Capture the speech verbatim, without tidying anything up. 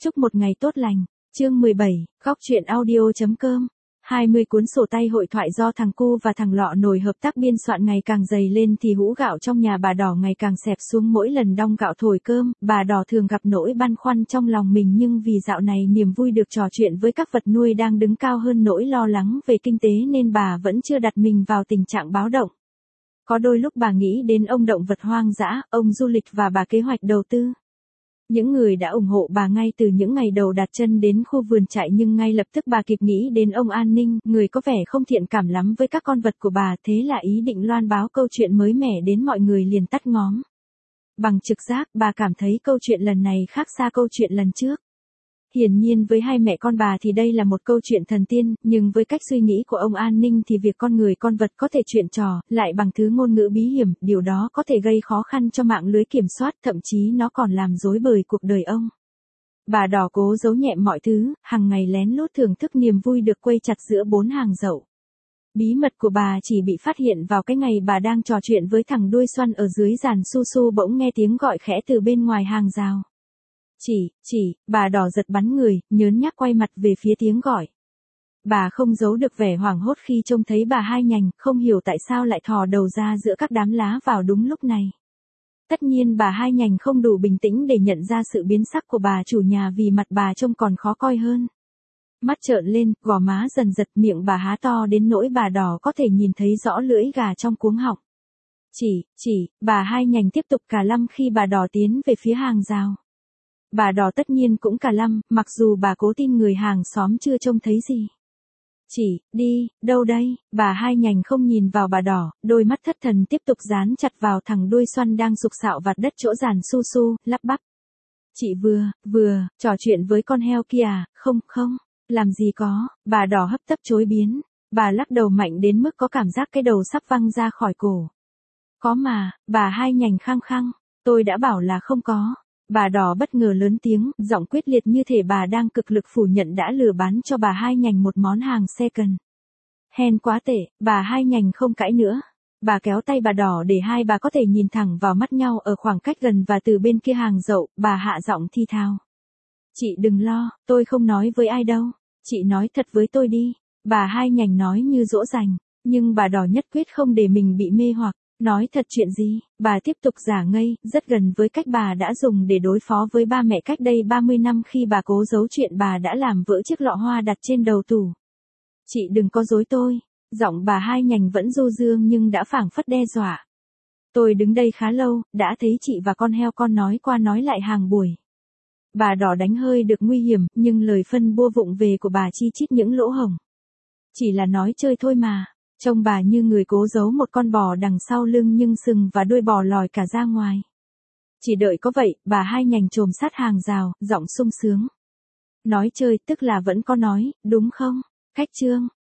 Chúc một ngày tốt lành. Chương mười bảy, góc truyện audio.com. hai mươi cuốn sổ tay hội thoại do thằng Cu và thằng Lọ Nồi hợp tác biên soạn ngày càng dày lên thì hũ gạo trong nhà bà Đỏ ngày càng xẹp xuống mỗi lần đong gạo thổi cơm. Bà Đỏ thường gặp nỗi băn khoăn trong lòng mình, nhưng vì dạo này niềm vui được trò chuyện với các vật nuôi đang đứng cao hơn nỗi lo lắng về kinh tế nên bà vẫn chưa đặt mình vào tình trạng báo động. Có đôi lúc bà nghĩ đến ông động vật hoang dã, ông du lịch và bà kế hoạch đầu tư. Những người đã ủng hộ bà ngay từ những ngày đầu đặt chân đến khu vườn trại, nhưng ngay lập tức bà kịp nghĩ đến ông An Ninh, người có vẻ không thiện cảm lắm với các con vật của bà, thế là ý định loan báo câu chuyện mới mẻ đến mọi người liền tắt ngóm. Bằng trực giác, bà cảm thấy câu chuyện lần này khác xa câu chuyện lần trước. Hiển nhiên với hai mẹ con bà thì đây là một câu chuyện thần tiên, nhưng với cách suy nghĩ của ông An Ninh thì việc con người con vật có thể chuyện trò, lại bằng thứ ngôn ngữ bí hiểm, điều đó có thể gây khó khăn cho mạng lưới kiểm soát, thậm chí nó còn làm rối bời cuộc đời ông. Bà Đỏ cố giấu nhẹm mọi thứ, hàng ngày lén lút thưởng thức niềm vui được quây chặt giữa bốn hàng dậu. Bí mật của bà chỉ bị phát hiện vào cái ngày bà đang trò chuyện với thằng đuôi xoăn ở dưới giàn su su, bỗng nghe tiếng gọi khẽ từ bên ngoài hàng rào. Chỉ, chỉ, bà Đỏ giật bắn người, nhớn nhác quay mặt về phía tiếng gọi. Bà không giấu được vẻ hoảng hốt khi trông thấy bà Hai Nhành, không hiểu tại sao lại thò đầu ra giữa các đám lá vào đúng lúc này. Tất nhiên bà Hai Nhành không đủ bình tĩnh để nhận ra sự biến sắc của bà chủ nhà, vì mặt bà trông còn khó coi hơn. Mắt trợn lên, gò má dần giật, miệng bà há to đến nỗi bà Đỏ có thể nhìn thấy rõ lưỡi gà trong cuống họng. Chỉ, chỉ, bà Hai Nhành tiếp tục cà lăm khi bà Đỏ tiến về phía hàng rào. Bà Đỏ tất nhiên cũng cà lăm, mặc dù bà cố tin người hàng xóm chưa trông thấy gì. Chỉ, đi, đâu đây? Bà Hai Nhành không nhìn vào bà Đỏ, đôi mắt thất thần tiếp tục dán chặt vào thằng đuôi xoăn đang sục sạo vặt đất chỗ giàn su su, lắp bắp. Chị vừa, vừa, trò chuyện với con heo kia à? Không, không, làm gì có. Bà Đỏ hấp tấp chối biến. Bà lắc đầu mạnh đến mức có cảm giác cái đầu sắp văng ra khỏi cổ. Có mà, bà Hai Nhành khăng khăng. Tôi đã bảo là không có. Bà Đỏ bất ngờ lớn tiếng, giọng quyết liệt như thể bà đang cực lực phủ nhận đã lừa bán cho bà Hai Nhành một món hàng second. Hèn quá tệ, bà Hai Nhành không cãi nữa. Bà kéo tay bà Đỏ để hai bà có thể nhìn thẳng vào mắt nhau ở khoảng cách gần, và từ bên kia hàng dậu, bà hạ giọng thi thao. Chị đừng lo, tôi không nói với ai đâu. Chị nói thật với tôi đi. Bà Hai Nhành nói như dỗ dành, nhưng bà Đỏ nhất quyết không để mình bị mê hoặc. Nói thật chuyện gì? Bà tiếp tục giả ngây, rất gần với cách bà đã dùng để đối phó với ba mẹ cách đây ba mươi năm khi bà cố giấu chuyện bà đã làm vỡ chiếc lọ hoa đặt trên đầu tủ. Chị đừng có dối tôi. Giọng bà Hai Nhành vẫn du dương nhưng đã phảng phất đe dọa. Tôi đứng đây khá lâu, đã thấy chị và con heo con nói qua nói lại hàng buổi. Bà Đỏ đánh hơi được nguy hiểm, nhưng lời phân bua vụng về của bà chi chít những lỗ hổng. Chỉ là nói chơi thôi mà. Trông bà như người cố giấu một con bò đằng sau lưng, nhưng sừng và đuôi bò lòi cả ra ngoài. Chỉ đợi có vậy, bà Hai Nhành chồm sát hàng rào, giọng sung sướng. Nói chơi tức là vẫn có nói, đúng không? Khách trương,